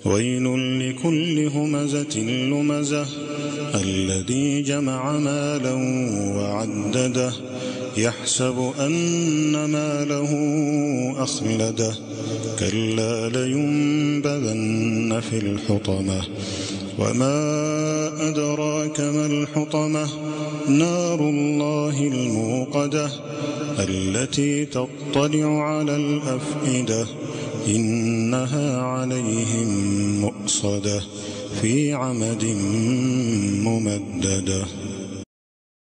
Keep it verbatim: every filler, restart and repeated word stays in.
ويل لكل همزة لمزة الذي جمع مالا وعدده يحسب أن ماله أخلده كلا لينبذن في الحطمة وما أدراك ما الحطمة نار الله الموقدة التي تطلع على الأفئدة إنها عليهم مؤصدة في عمد ممددة.